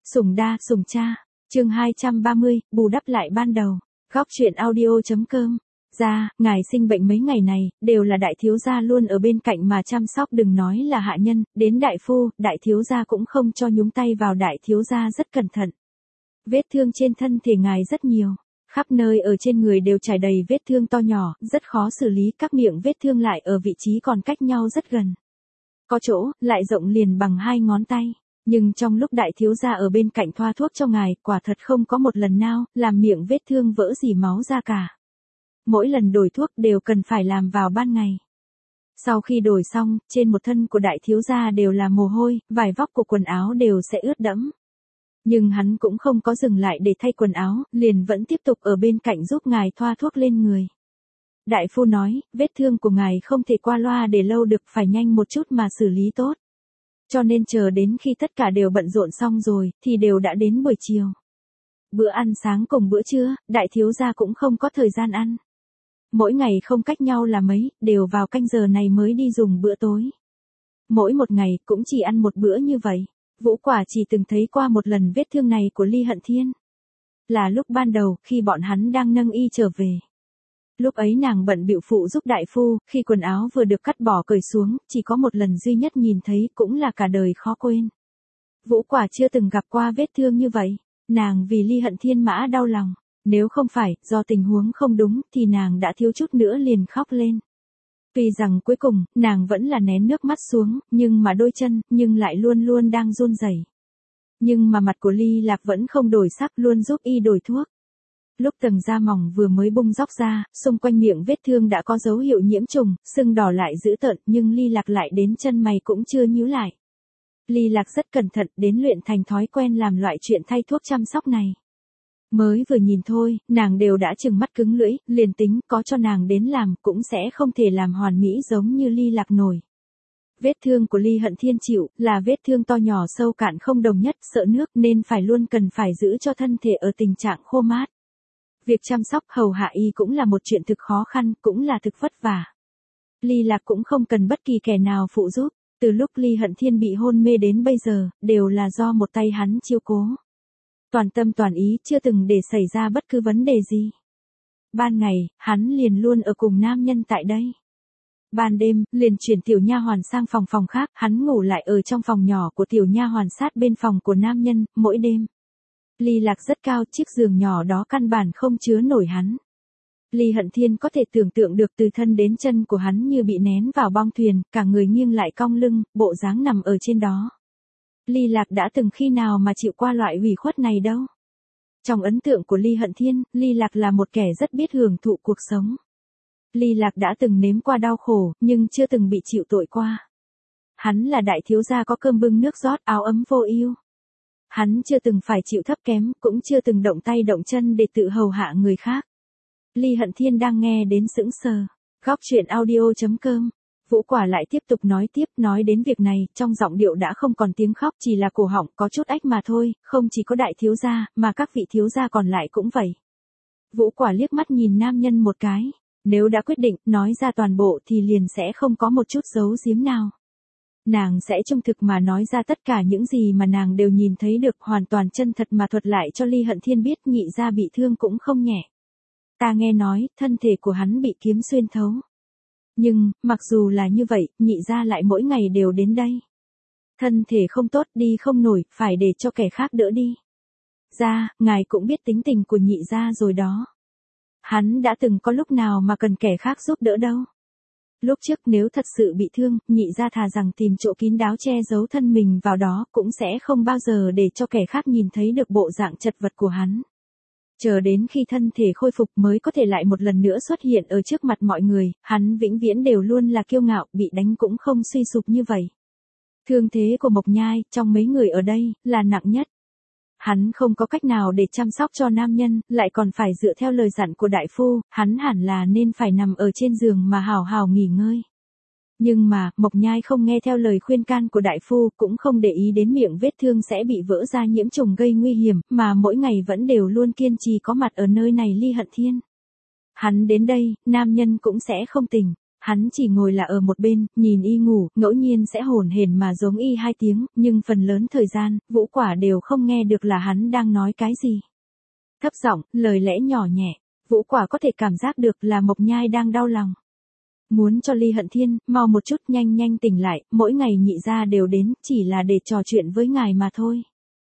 Sủng đa, sủng cha. Chương 230, bù đắp lại ban đầu. Góc truyện audio.com. Ngài sinh bệnh mấy ngày này, đều là đại thiếu gia luôn ở bên cạnh mà chăm sóc, đừng nói là hạ nhân, đến đại phu, đại thiếu gia cũng không cho nhúng tay vào, đại thiếu gia rất cẩn thận. Vết thương trên thân thể ngài rất nhiều, khắp nơi ở trên người đều trải đầy vết thương to nhỏ, rất khó xử lý, các miệng vết thương lại ở vị trí còn cách nhau rất gần. Có chỗ, lại rộng liền bằng 2 ngón tay. Nhưng trong lúc đại thiếu gia ở bên cạnh thoa thuốc cho ngài, quả thật không có một lần nào, làm miệng vết thương vỡ rỉ máu ra cả. Mỗi lần đổi thuốc đều cần phải làm vào ban ngày. Sau khi đổi xong, trên một thân của đại thiếu gia đều là mồ hôi, vải vóc của quần áo đều sẽ ướt đẫm. Nhưng hắn cũng không có dừng lại để thay quần áo, liền vẫn tiếp tục ở bên cạnh giúp ngài thoa thuốc lên người. Đại phu nói, vết thương của ngài không thể qua loa để lâu được, phải nhanh một chút mà xử lý tốt. Cho nên chờ đến khi tất cả đều bận rộn xong rồi, thì đều đã đến buổi chiều. Bữa ăn sáng cùng bữa trưa, đại thiếu gia cũng không có thời gian ăn. Mỗi ngày không cách nhau là mấy, đều vào canh giờ này mới đi dùng bữa tối. Mỗi một ngày cũng chỉ ăn một bữa như vậy. Vũ Quả chỉ từng thấy qua một lần vết thương này của Ly Hận Thiên. Là lúc ban đầu, khi bọn hắn đang nâng y trở về. Lúc ấy nàng bận bịu phụ giúp đại phu, khi quần áo vừa được cắt bỏ cởi xuống, chỉ có một lần duy nhất nhìn thấy, cũng là cả đời khó quên. Vũ Quả chưa từng gặp qua vết thương như vậy, nàng vì Ly Hận Thiên mã đau lòng, nếu không phải do tình huống không đúng thì nàng đã thiếu chút nữa liền khóc lên. Tuy rằng cuối cùng, nàng vẫn là nén nước mắt xuống, nhưng mà đôi chân, nhưng lại luôn luôn đang run rẩy. Nhưng mà mặt của Ly Lạc vẫn không đổi sắc, luôn giúp y đổi thuốc. Lúc tầng da mỏng vừa mới bung róc ra, xung quanh miệng vết thương đã có dấu hiệu nhiễm trùng, sưng đỏ lại dữ tợn, nhưng Ly Lạc lại đến chân mày cũng chưa nhíu lại. Ly Lạc rất cẩn thận, đến luyện thành thói quen làm loại chuyện thay thuốc chăm sóc này. Mới vừa nhìn thôi, nàng đều đã trừng mắt cứng lưỡi, liền tính có cho nàng đến làm cũng sẽ không thể làm hoàn mỹ giống như Ly Lạc nổi. Vết thương của Ly Hận Thiên chịu, là vết thương to nhỏ sâu cạn không đồng nhất, sợ nước nên phải luôn cần phải giữ cho thân thể ở tình trạng khô mát. Việc chăm sóc hầu hạ y cũng là một chuyện thực khó khăn, cũng là thực vất vả. Ly Lạc cũng không cần bất kỳ kẻ nào phụ giúp, từ lúc Ly Hận Thiên bị hôn mê đến bây giờ, đều là do một tay hắn chiếu cố. Toàn tâm toàn ý, chưa từng để xảy ra bất cứ vấn đề gì. Ban ngày, hắn liền luôn ở cùng nam nhân tại đây. Ban đêm, liền chuyển tiểu nha hoàn sang phòng khác, hắn ngủ lại ở trong phòng nhỏ của tiểu nha hoàn sát bên phòng của nam nhân, mỗi đêm. Ly Lạc rất cao, chiếc giường nhỏ đó căn bản không chứa nổi hắn. Ly Hận Thiên có thể tưởng tượng được từ thân đến chân của hắn như bị nén vào bong thuyền, cả người nghiêng lại cong lưng, bộ dáng nằm ở trên đó. Ly Lạc đã từng khi nào mà chịu qua loại ủy khuất này đâu. Trong ấn tượng của Ly Hận Thiên, Ly Lạc là một kẻ rất biết hưởng thụ cuộc sống. Ly Lạc đã từng nếm qua đau khổ, nhưng chưa từng bị chịu tội qua. Hắn là đại thiếu gia có cơm bưng nước rót, áo ấm vô ưu. Hắn chưa từng phải chịu thấp kém, cũng chưa từng động tay động chân để tự hầu hạ người khác. Ly Hận Thiên đang nghe đến sững sờ. Góc truyện audio.com. Vũ Quả lại tiếp tục nói đến việc này, trong giọng điệu đã không còn tiếng khóc, chỉ là cổ họng có chút ách mà thôi, không chỉ có đại thiếu gia, mà các vị thiếu gia còn lại cũng vậy. Vũ Quả liếc mắt nhìn nam nhân một cái, nếu đã quyết định, nói ra toàn bộ thì liền sẽ không có một chút giấu giếm nào. Nàng sẽ trung thực mà nói ra tất cả những gì mà nàng đều nhìn thấy được, hoàn toàn chân thật mà thuật lại cho Ly Hận Thiên biết, nhị gia bị thương cũng không nhẹ. Ta nghe nói, thân thể của hắn bị kiếm xuyên thấu. Nhưng, mặc dù là như vậy, nhị gia lại mỗi ngày đều đến đây. Thân thể không tốt, đi không nổi, phải để cho kẻ khác đỡ đi. Ngài cũng biết tính tình của nhị gia rồi đó. Hắn đã từng có lúc nào mà cần kẻ khác giúp đỡ đâu. Lúc trước nếu thật sự bị thương, nhị gia thà rằng tìm chỗ kín đáo che giấu thân mình vào đó, cũng sẽ không bao giờ để cho kẻ khác nhìn thấy được bộ dạng chật vật của hắn. Chờ đến khi thân thể khôi phục mới có thể lại một lần nữa xuất hiện ở trước mặt mọi người, hắn vĩnh viễn đều luôn là kiêu ngạo, bị đánh cũng không suy sụp như vậy. Thương thế của Mộc Nhai, trong mấy người ở đây, là nặng nhất. Hắn không có cách nào để chăm sóc cho nam nhân, lại còn phải dựa theo lời dặn của đại phu, hắn hẳn là nên phải nằm ở trên giường mà hào hào nghỉ ngơi. Nhưng mà, Mộc Nhai không nghe theo lời khuyên can của đại phu, cũng không để ý đến miệng vết thương sẽ bị vỡ ra nhiễm trùng gây nguy hiểm, mà mỗi ngày vẫn đều luôn kiên trì có mặt ở nơi này Ly Hận Thiên. Hắn đến đây, nam nhân cũng sẽ không tỉnh. Hắn chỉ ngồi là ở một bên, nhìn y ngủ, ngẫu nhiên sẽ hổn hển mà giống y 2 tiếng, nhưng phần lớn thời gian, Vũ Quả đều không nghe được là hắn đang nói cái gì. Thấp giọng, lời lẽ nhỏ nhẹ, Vũ Quả có thể cảm giác được là Mộc Nhai đang đau lòng. Muốn cho Ly Hận Thiên, mau một chút nhanh nhanh tỉnh lại, mỗi ngày nhị gia đều đến, chỉ là để trò chuyện với ngài mà thôi.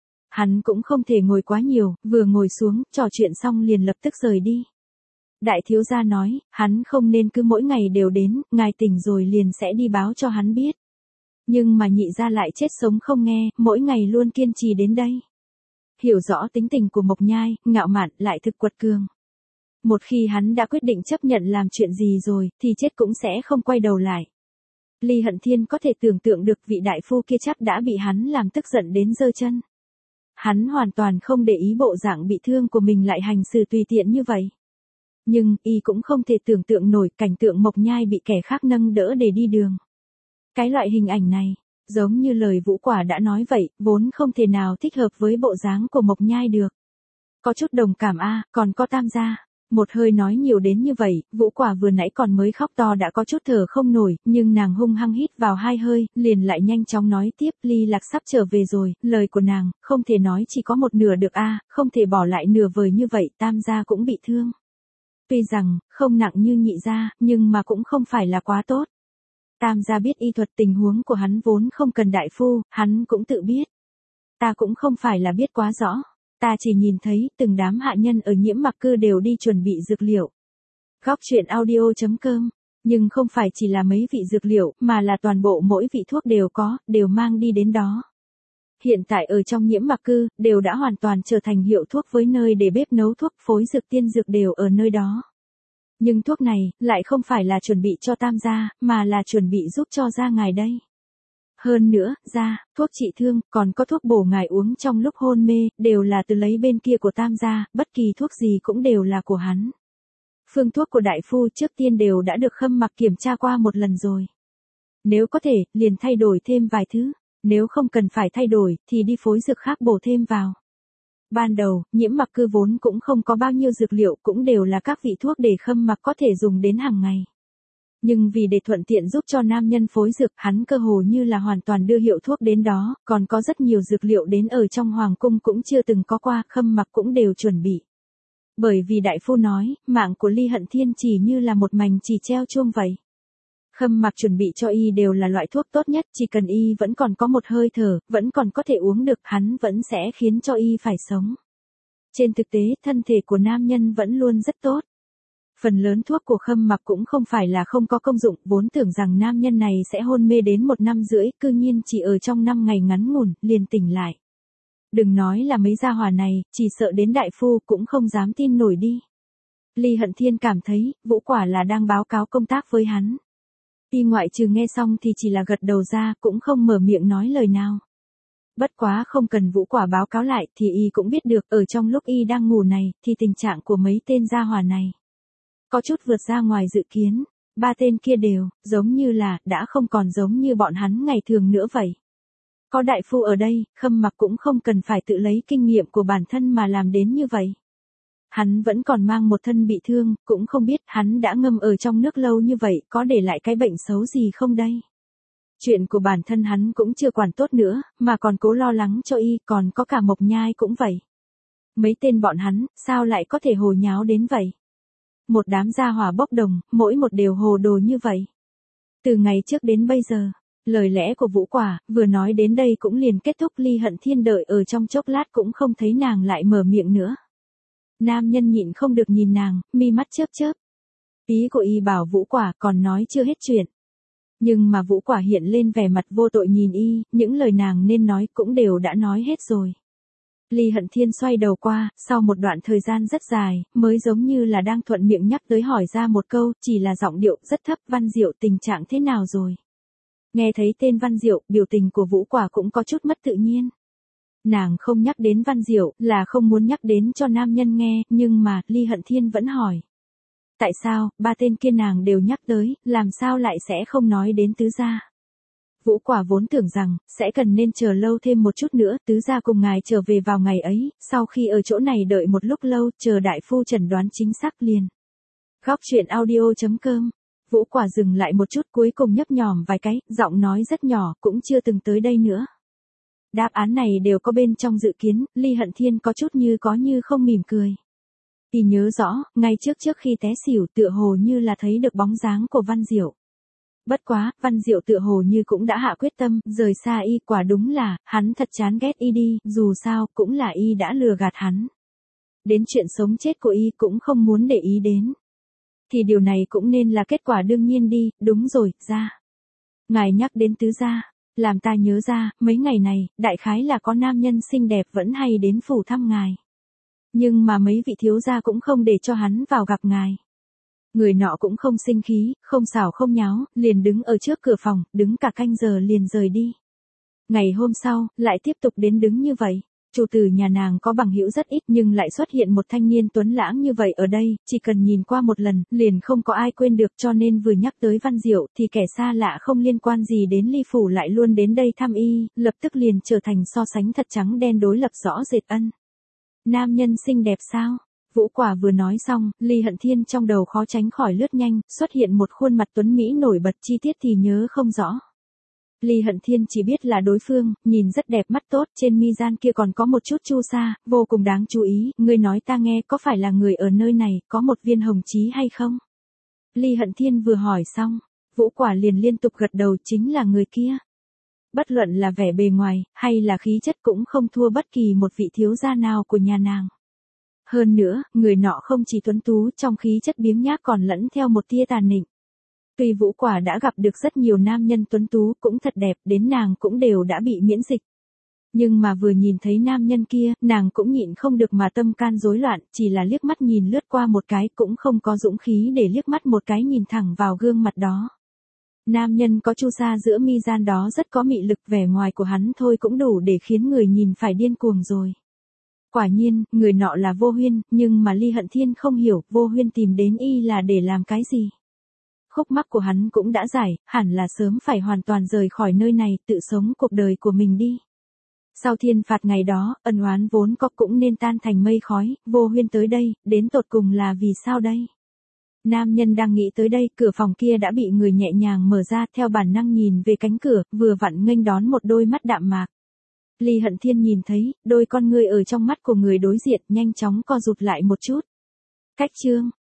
Hắn cũng không thể ngồi quá nhiều, vừa ngồi xuống, trò chuyện xong liền lập tức rời đi. Đại thiếu gia nói, hắn không nên cứ mỗi ngày đều đến, ngài tỉnh rồi liền sẽ đi báo cho hắn biết. Nhưng mà nhị gia lại chết sống không nghe, mỗi ngày luôn kiên trì đến đây. Hiểu rõ tính tình của Mộc Nhai, ngạo mạn lại thực quật cường. Một khi hắn đã quyết định chấp nhận làm chuyện gì rồi, thì chết cũng sẽ không quay đầu lại. Ly Hận Thiên có thể tưởng tượng được vị đại phu kia chắc đã bị hắn làm tức giận đến giơ chân. Hắn hoàn toàn không để ý bộ dạng bị thương của mình lại hành xử tùy tiện như vậy. Nhưng, y cũng không thể tưởng tượng nổi cảnh tượng Mộc Nhai bị kẻ khác nâng đỡ để đi đường. Cái loại hình ảnh này, giống như lời Vũ Quả đã nói vậy, vốn không thể nào thích hợp với bộ dáng của Mộc Nhai được. Có chút đồng cảm còn có Tam gia. Một hơi nói nhiều đến như vậy, Vũ Quả vừa nãy còn mới khóc to đã có chút thở không nổi, nhưng nàng hung hăng hít vào 2 hơi, liền lại nhanh chóng nói tiếp, Ly Lạc sắp trở về rồi, lời của nàng, không thể nói chỉ có một nửa được không thể bỏ lại nửa vời như vậy, Tam gia cũng bị thương. Tuy rằng, không nặng như nhị gia, nhưng mà cũng không phải là quá tốt. Tam gia biết y thuật, tình huống của hắn vốn không cần đại phu, hắn cũng tự biết. Ta cũng không phải là biết quá rõ. Ta chỉ nhìn thấy từng đám hạ nhân ở Nhiễm Mặc Cư đều đi chuẩn bị dược liệu. Góc truyện audio.com, nhưng không phải chỉ là mấy vị dược liệu, mà là toàn bộ mỗi vị thuốc đều có, đều mang đi đến đó. Hiện tại ở trong Nhiễm Mặc Cư, đều đã hoàn toàn trở thành hiệu thuốc với nơi để bếp nấu thuốc, phối dược tiên dược đều ở nơi đó. Nhưng thuốc này, lại không phải là chuẩn bị cho Tam gia, mà là chuẩn bị giúp cho gia ngài đây. Hơn nữa, thuốc trị thương, còn có thuốc bổ ngài uống trong lúc hôn mê, đều là từ lấy bên kia của Tam gia, bất kỳ thuốc gì cũng đều là của hắn. Phương thuốc của đại phu trước tiên đều đã được Khâm Mặc kiểm tra qua một lần rồi. Nếu có thể, liền thay đổi thêm vài thứ, nếu không cần phải thay đổi, thì đi phối dược khác bổ thêm vào. Ban đầu, Nhiễm Mặc Cư vốn cũng không có bao nhiêu dược liệu, cũng đều là các vị thuốc để Khâm Mặc có thể dùng đến hàng ngày. Nhưng vì để thuận tiện giúp cho nam nhân phối dược, hắn cơ hồ như là hoàn toàn đưa hiệu thuốc đến đó, còn có rất nhiều dược liệu đến ở trong hoàng cung cũng chưa từng có qua, Khâm Mặc cũng đều chuẩn bị. Bởi vì đại phu nói, mạng của Ly Hận Thiên chỉ như là một mảnh chỉ treo chuông vậy. Khâm Mặc chuẩn bị cho y đều là loại thuốc tốt nhất, chỉ cần y vẫn còn có một hơi thở, vẫn còn có thể uống được, hắn vẫn sẽ khiến cho y phải sống. Trên thực tế, thân thể của nam nhân vẫn luôn rất tốt. Phần lớn thuốc của Khâm Mặc cũng không phải là không có công dụng, vốn tưởng rằng nam nhân này sẽ hôn mê đến 1 năm rưỡi, cư nhiên chỉ ở trong 5 ngày ngắn ngủn, liền tỉnh lại. Đừng nói là mấy gia hỏa này, chỉ sợ đến đại phu cũng không dám tin nổi đi. Ly Hận Thiên cảm thấy, Vũ Quả là đang báo cáo công tác với hắn. Y ngoại trừ nghe xong thì chỉ là gật đầu ra, cũng không mở miệng nói lời nào. Bất quá không cần Vũ Quả báo cáo lại, thì y cũng biết được, ở trong lúc y đang ngủ này, thì tình trạng của mấy tên gia hỏa này có chút vượt ra ngoài dự kiến. 3 tên kia đều, giống như là, đã không còn giống như bọn hắn ngày thường nữa vậy. Có đại phu ở đây, Khâm Mặc cũng không cần phải tự lấy kinh nghiệm của bản thân mà làm đến như vậy. Hắn vẫn còn mang một thân bị thương, cũng không biết hắn đã ngâm ở trong nước lâu như vậy, có để lại cái bệnh xấu gì không đây. Chuyện của bản thân hắn cũng chưa quản tốt nữa, mà còn cố lo lắng cho y, còn có cả Mộc Nhai cũng vậy. Mấy tên bọn hắn, sao lại có thể hồ nháo đến vậy? Một đám gia hỏa bốc đồng, mỗi một đều hồ đồ như vậy. Từ ngày trước đến bây giờ, lời lẽ của Vũ Quả, vừa nói đến đây cũng liền kết thúc. Ly Hận Thiên đợi ở trong chốc lát cũng không thấy nàng lại mở miệng nữa. Nam nhân nhịn không được nhìn nàng, mi mắt chớp chớp. Ý của y bảo Vũ Quả còn nói chưa hết chuyện. Nhưng mà Vũ Quả hiện lên vẻ mặt vô tội nhìn y, những lời nàng nên nói cũng đều đã nói hết rồi. Ly Hận Thiên xoay đầu qua, sau một đoạn thời gian rất dài, mới giống như là đang thuận miệng nhắc tới hỏi ra một câu, chỉ là giọng điệu rất thấp. Văn Diệu tình trạng thế nào rồi? Nghe thấy tên Văn Diệu, biểu tình của Vũ Quả cũng có chút mất tự nhiên. Nàng không nhắc đến Văn Diệu, là không muốn nhắc đến cho nam nhân nghe, nhưng mà, Ly Hận Thiên vẫn hỏi. Tại sao, 3 tên kia nàng đều nhắc tới, làm sao lại sẽ không nói đến tứ gia? Vũ Quả vốn tưởng rằng, sẽ cần nên chờ lâu thêm một chút nữa, tứ gia cùng ngài trở về vào ngày ấy, sau khi ở chỗ này đợi một lúc lâu, chờ đại phu chẩn đoán chính xác liền. Góc truyện audio.com Vũ Quả dừng lại một chút cuối cùng nhấp nhòm vài cái, giọng nói rất nhỏ, cũng chưa từng tới đây nữa. Đáp án này đều có bên trong dự kiến, Ly Hận Thiên có chút như có như không mỉm cười. Y nhớ rõ, ngay trước khi té xỉu tựa hồ như là thấy được bóng dáng của Văn Diệu. Bất quá, Văn Diệu tựa hồ như cũng đã hạ quyết tâm, rời xa y, quả đúng là, hắn thật chán ghét y đi, dù sao, cũng là y đã lừa gạt hắn. Đến chuyện sống chết của y cũng không muốn để ý đến. Thì điều này cũng nên là kết quả đương nhiên đi, đúng rồi, gia. Ngài nhắc đến tứ gia, làm ta nhớ ra, mấy ngày này, đại khái là có nam nhân xinh đẹp vẫn hay đến phủ thăm ngài. Nhưng mà mấy vị thiếu gia cũng không để cho hắn vào gặp ngài. Người nọ cũng không sinh khí, không xảo không nháo, liền đứng ở trước cửa phòng, đứng cả canh giờ liền rời đi. Ngày hôm sau, lại tiếp tục đến đứng như vậy. Chủ tử nhà nàng có bằng hữu rất ít nhưng lại xuất hiện một thanh niên tuấn lãng như vậy ở đây, chỉ cần nhìn qua một lần, liền không có ai quên được, cho nên vừa nhắc tới Văn Diệu thì kẻ xa lạ không liên quan gì đến Ly phủ lại luôn đến đây thăm y, lập tức liền trở thành so sánh thật trắng đen đối lập rõ rệt ân. Nam nhân xinh đẹp sao? Vũ Quả vừa nói xong, Ly Hận Thiên trong đầu khó tránh khỏi lướt nhanh, xuất hiện một khuôn mặt tuấn mỹ nổi bật, chi tiết thì nhớ không rõ. Ly Hận Thiên chỉ biết là đối phương, nhìn rất đẹp, mắt tốt, trên mi gian kia còn có một chút chu sa, vô cùng đáng chú ý, ngươi nói ta nghe có phải là người ở nơi này, có một viên hồng chí hay không? Ly Hận Thiên vừa hỏi xong, Vũ Quả liền liên tục gật đầu, chính là người kia. Bất luận là vẻ bề ngoài, hay là khí chất cũng không thua bất kỳ một vị thiếu gia nào của nhà nàng. Hơn nữa, người nọ không chỉ tuấn tú, trong khí chất biếng nhác còn lẫn theo một tia tàn nịnh. Tuy Vũ Quả đã gặp được rất nhiều nam nhân tuấn tú cũng thật đẹp, đến nàng cũng đều đã bị miễn dịch. Nhưng mà vừa nhìn thấy nam nhân kia, nàng cũng nhịn không được mà tâm can rối loạn, chỉ là liếc mắt nhìn lướt qua một cái cũng không có dũng khí để liếc mắt một cái nhìn thẳng vào gương mặt đó. Nam nhân có chu sa giữa mi gian đó rất có mị lực, vẻ ngoài của hắn thôi cũng đủ để khiến người nhìn phải điên cuồng rồi. Quả nhiên, người nọ là Vô Huyên, nhưng mà Ly Hận Thiên không hiểu, Vô Huyên tìm đến y là để làm cái gì. Khúc mắc của hắn cũng đã giải, hẳn là sớm phải hoàn toàn rời khỏi nơi này, tự sống cuộc đời của mình đi. Sau thiên phạt ngày đó, ân oán vốn có cũng nên tan thành mây khói, Vô Huyên tới đây, đến tột cùng là vì sao đây? Nam nhân đang nghĩ tới đây, cửa phòng kia đã bị người nhẹ nhàng mở ra, theo bản năng nhìn về cánh cửa, vừa vặn nghênh đón một đôi mắt đạm mạc. Ly Hận Thiên nhìn thấy, đôi con ngươi ở trong mắt của người đối diện nhanh chóng co rụt lại một chút. Cách chương